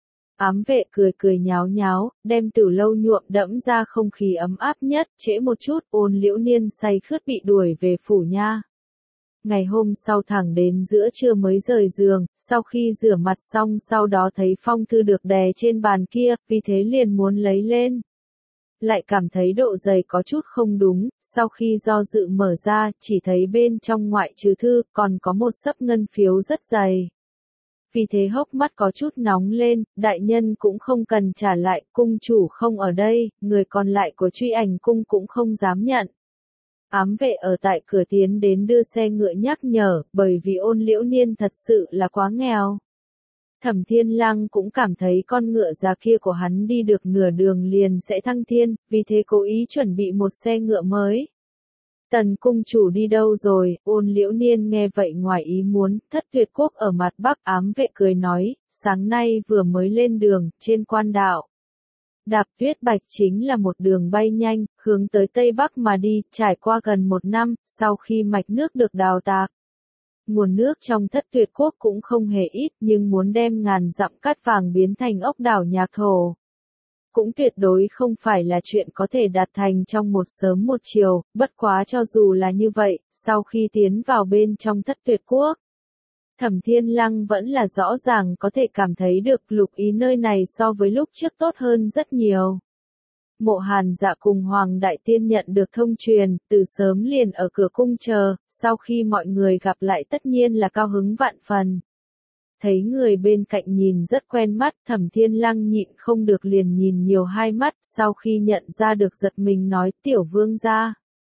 Ám vệ cười cười nháo nháo, đem Tử Lâu nhuộm đẫm ra không khí ấm áp nhất, trễ một chút, Ôn Liễu Niên say khướt bị đuổi về phủ nha. Ngày hôm sau thẳng đến giữa trưa mới rời giường, sau khi rửa mặt xong sau đó thấy phong thư được đè trên bàn kia, vì thế liền muốn lấy lên. Lại cảm thấy độ dày có chút không đúng, sau khi do dự mở ra, chỉ thấy bên trong ngoại trừ thư, còn có một xấp ngân phiếu rất dày. Vì thế hốc mắt có chút nóng lên, đại nhân cũng không cần trả lại, cung chủ không ở đây, người còn lại của Truy Ảnh cung cũng không dám nhận. Ám vệ ở tại cửa tiến đến đưa xe ngựa nhắc nhở, bởi vì Ôn Liễu Niên thật sự là quá nghèo. Thẩm Thiên Lăng cũng cảm thấy con ngựa già kia của hắn đi được nửa đường liền sẽ thăng thiên, vì thế cố ý chuẩn bị một xe ngựa mới. Tần cung chủ đi đâu rồi, Ôn Liễu Niên nghe vậy ngoài ý muốn, Thất Tuyệt Quốc ở mặt Bắc. Ám vệ cười nói, sáng nay vừa mới lên đường, trên quan đạo. Đạp Tuyết Bạch chính là một đường bay nhanh, hướng tới Tây Bắc mà đi, trải qua gần một năm, sau khi mạch nước được đào tạc. Nguồn nước trong Thất Tuyệt Quốc cũng không hề ít, nhưng muốn đem ngàn dặm cát vàng biến thành ốc đảo nhạc thổ. Cũng tuyệt đối không phải là chuyện có thể đạt thành trong một sớm một chiều, bất quá cho dù là như vậy, sau khi tiến vào bên trong Thất Tuyệt Quốc. Thẩm Thiên Lăng vẫn là rõ ràng có thể cảm thấy được lục ý nơi này so với lúc trước tốt hơn rất nhiều. Mộ Hàn Dạ cùng Hoàng Đại Tiên nhận được thông truyền, từ sớm liền ở cửa cung chờ, sau khi mọi người gặp lại tất nhiên là cao hứng vạn phần. Thấy người bên cạnh nhìn rất quen mắt, Thẩm Thiên Lăng nhịn không được liền nhìn nhiều hai mắt, sau khi nhận ra được giật mình nói, Tiểu vương gia.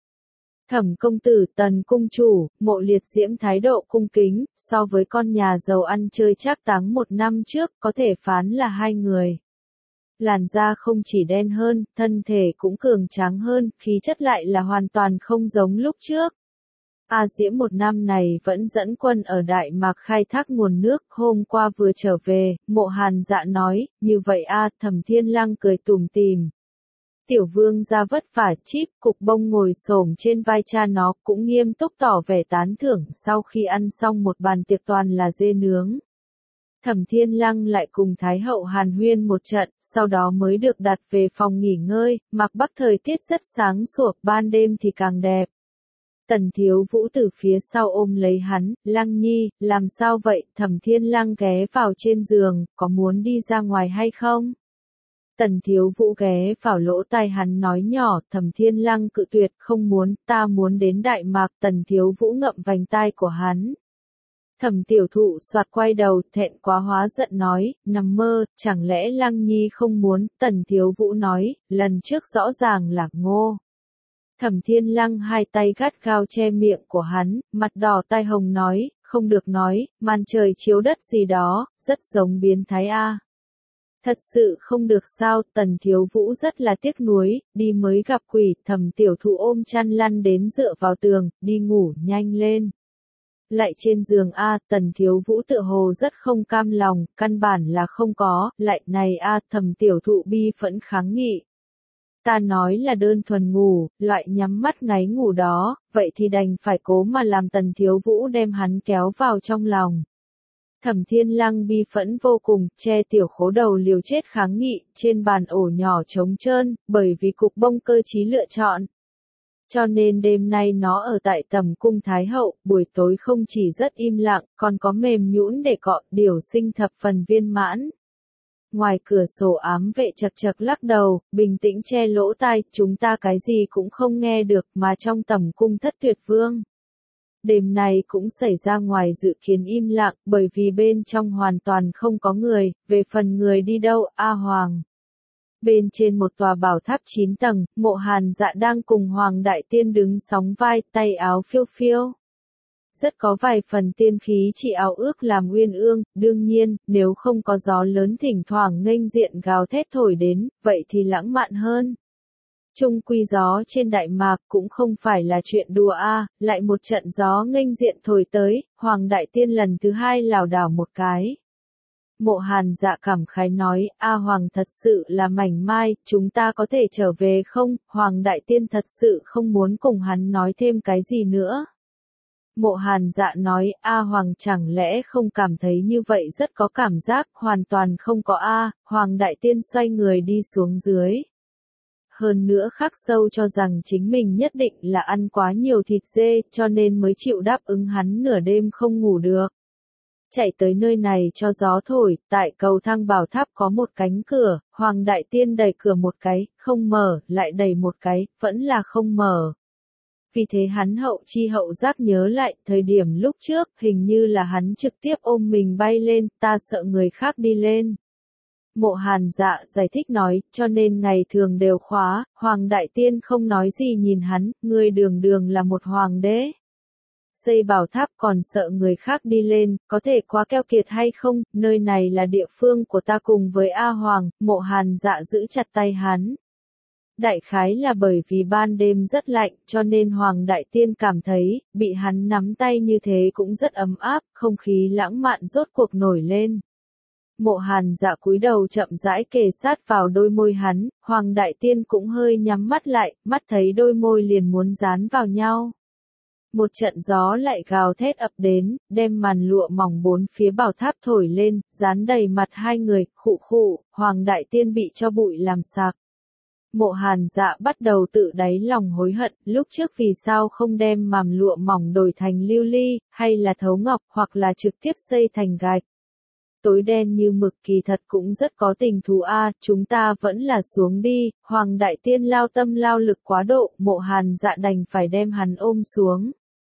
Thẩm công tử, Tần cung chủ, Mộ Liệt Diễm thái độ cung kính, so với con nhà giàu ăn chơi trác táng một năm trước, có thể phán là hai người. Làn da không chỉ đen hơn, thân thể cũng cường tráng hơn, khí chất lại là hoàn toàn không giống lúc trước. A Diễm một năm này vẫn dẫn quân ở Đại Mạc khai thác nguồn nước, hôm qua vừa trở về, Mộ Hàn Dạ nói, như vậy a. Thẩm Thiên Lăng cười tủm tỉm. Tiểu vương gia vất vả, chíp, cục bông ngồi xổm trên vai cha nó, cũng nghiêm túc tỏ vẻ tán thưởng, sau khi ăn xong một bàn tiệc toàn là dê nướng. Thẩm Thiên Lăng lại cùng Thái hậu hàn huyên một trận, sau đó mới được đặt về phòng nghỉ ngơi, Mạc Bắc thời tiết rất sáng sủa, ban đêm thì càng đẹp. Tần Thiếu Vũ từ phía sau ôm lấy hắn, Lăng Nhi, làm sao vậy, Thẩm Thiên Lăng ghé vào trên giường, có muốn đi ra ngoài hay không? Tần Thiếu Vũ ghé vào lỗ tai hắn nói nhỏ, Thẩm Thiên Lăng cự tuyệt, không muốn, ta muốn đến Đại Mạc. Tần Thiếu Vũ ngậm vành tai của hắn. Thẩm Tiểu Thụ soạt quay đầu, thẹn quá hóa giận nói, nằm mơ, chẳng lẽ Lăng Nhi không muốn? Tần Thiếu Vũ nói, lần trước rõ ràng là ngô. Thẩm Thiên Lăng hai tay gắt gao che miệng của hắn, mặt đỏ tai hồng nói, không được nói, màn trời chiếu đất gì đó, rất giống biến thái a. Thật sự không được sao, Tần Thiếu Vũ rất là tiếc nuối, đi mới gặp quỷ, Thẩm Tiểu Thụ ôm chăn lăn đến dựa vào tường, đi ngủ, nhanh lên. Lại trên giường a, Tần Thiếu Vũ tựa hồ rất không cam lòng, căn bản là không có, lại này a, Thẩm Tiểu Thụ bi phẫn kháng nghị. Ta nói là đơn thuần ngủ, loại nhắm mắt ngáy ngủ đó, vậy thì đành phải cố mà làm Tần Thiếu Vũ đem hắn kéo vào trong lòng. Thẩm Thiên Lăng bi phẫn vô cùng, che tiểu khố đầu liều chết kháng nghị, trên bàn ổ nhỏ trống trơn, bởi vì cục bông cơ trí lựa chọn. Cho nên đêm nay nó ở tại Tầm Cung Thái Hậu, buổi tối không chỉ rất im lặng, còn có mềm nhũn để cọ, điều sinh thập phần viên mãn. Ngoài cửa sổ ám vệ chật chật lắc đầu, bình tĩnh che lỗ tai, chúng ta cái gì cũng không nghe được mà trong Tầm Cung Thất Tuyệt Vương. Đêm này cũng xảy ra ngoài dự kiến im lặng, bởi vì bên trong hoàn toàn không có người, về phần người đi đâu, A Hoàng. Bên trên một tòa bảo tháp 9 tầng, Mộ Hàn Dạ đang cùng Hoàng Đại Tiên đứng sóng vai, tay áo phiêu phiêu. Rất có vài phần tiên khí chỉ áo ước làm uyên ương, đương nhiên, nếu không có gió lớn thỉnh thoảng nghênh diện gào thét thổi đến, vậy thì lãng mạn hơn. Chung quy gió trên Đại Mạc cũng không phải là chuyện đùa a, lại một trận gió nghênh diện thổi tới, Hoàng Đại Tiên lần thứ hai lảo đảo một cái. Mộ Hàn Dạ cảm khái nói, A Hoàng thật sự là mảnh mai, chúng ta có thể trở về không? Hoàng Đại Tiên thật sự không muốn cùng hắn nói thêm cái gì nữa. Mộ Hàn Dạ nói, A Hoàng chẳng lẽ không cảm thấy như vậy rất có cảm giác, hoàn toàn không có a. Hoàng Đại Tiên xoay người đi xuống dưới. Hơn nữa khắc sâu cho rằng chính mình nhất định là ăn quá nhiều thịt dê, cho nên mới chịu đáp ứng hắn nửa đêm không ngủ được. Chạy tới nơi này cho gió thổi, tại cầu thang bảo tháp có một cánh cửa, Hoàng Đại Tiên đẩy cửa một cái, không mở, lại đẩy một cái, vẫn là không mở. Vì thế hắn hậu chi hậu giác nhớ lại, thời điểm lúc trước, hình như là hắn trực tiếp ôm mình bay lên, ta sợ người khác đi lên. Mộ Hàn Dạ giải thích nói, cho nên ngày thường đều khóa, Hoàng Đại Tiên không nói gì nhìn hắn, ngươi đường đường là một hoàng đế. Xây bảo tháp còn sợ người khác đi lên, có thể quá keo kiệt hay không, nơi này là địa phương của ta cùng với A Hoàng, Mộ Hàn Dạ giữ chặt tay hắn. Đại khái là bởi vì ban đêm rất lạnh, cho nên Hoàng Đại Tiên cảm thấy, bị hắn nắm tay như thế cũng rất ấm áp, không khí lãng mạn rốt cuộc nổi lên. Mộ Hàn Dạ cúi đầu chậm rãi kề sát vào đôi môi hắn, Hoàng Đại Tiên cũng hơi nhắm mắt lại, mắt thấy đôi môi liền muốn dán vào nhau. Một trận gió lại gào thét ập đến, đem màn lụa mỏng bốn phía bảo tháp thổi lên, dán đầy mặt hai người, khụ khụ, Hoàng Đại Tiên bị cho bụi làm sạc. Mộ Hàn Dạ bắt đầu tự đáy lòng hối hận, lúc trước vì sao không đem màn lụa mỏng đổi thành lưu ly, hay là thấu ngọc, hoặc là trực tiếp xây thành gạch. Tối đen như mực kỳ thật cũng rất có tình thú a, chúng ta vẫn là xuống đi, Hoàng Đại Tiên lao tâm lao lực quá độ, Mộ Hàn Dạ đành phải đem hắn ôm xuống.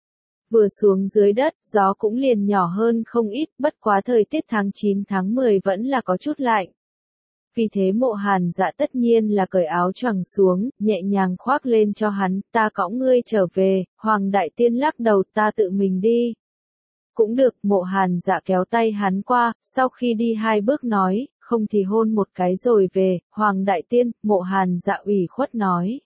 Vừa xuống dưới đất, gió cũng liền nhỏ hơn không ít, bất quá thời tiết tháng 9 tháng 10 vẫn là có chút lạnh. Vì thế Mộ Hàn Dạ tất nhiên là cởi áo choàng xuống, nhẹ nhàng khoác lên cho hắn, ta cõng ngươi trở về, Hoàng Đại Tiên lắc đầu, ta tự mình đi. Cũng được, Mộ Hàn Dạ kéo tay hắn qua, sau khi đi 2 bước nói, không thì hôn một cái rồi về, Hoàng Đại Tiên, Mộ Hàn Dạ ủy khuất nói.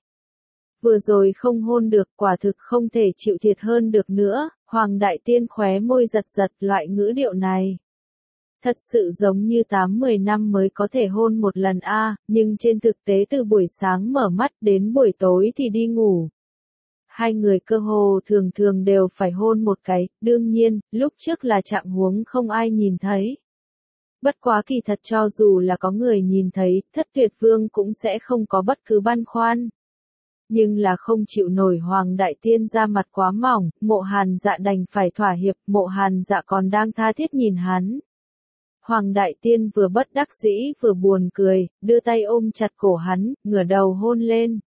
Vừa rồi không hôn được, quả thực không thể chịu thiệt hơn được nữa, Hoàng Đại Tiên khóe môi giật giật loại ngữ điệu này. Thật sự giống như 8-10 năm mới có thể hôn một lần a, nhưng trên thực tế từ buổi sáng mở mắt đến buổi tối thì đi ngủ. Hai người cơ hồ thường thường đều phải hôn một cái, đương nhiên, lúc trước là trạng huống không ai nhìn thấy. Bất quá kỳ thật cho dù là có người nhìn thấy, Thất Tuyệt Vương cũng sẽ không có bất cứ băn khoăn. Nhưng là không chịu nổi Hoàng Đại Tiên ra mặt quá mỏng, Mộ Hàn Dạ đành phải thỏa hiệp, Mộ Hàn Dạ còn đang tha thiết nhìn hắn. Hoàng Đại Tiên vừa bất đắc dĩ vừa buồn cười, đưa tay ôm chặt cổ hắn, ngửa đầu hôn lên.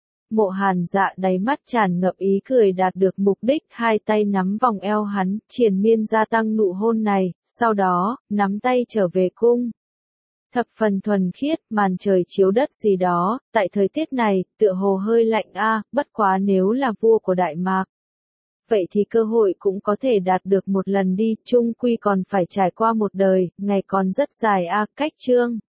Mộ Hàn Dạ đáy mắt tràn ngập ý cười đạt được mục đích, hai tay nắm vòng eo hắn, triền miên gia tăng nụ hôn này, sau đó, nắm tay trở về cung. Thập phần thuần khiết, màn trời chiếu đất gì đó, tại thời tiết này, tựa hồ hơi lạnh a, bất quá nếu là vua của Đại Mạc. Vậy thì cơ hội cũng có thể đạt được một lần đi, chung quy còn phải trải qua một đời, ngày còn rất dài a, cách chương.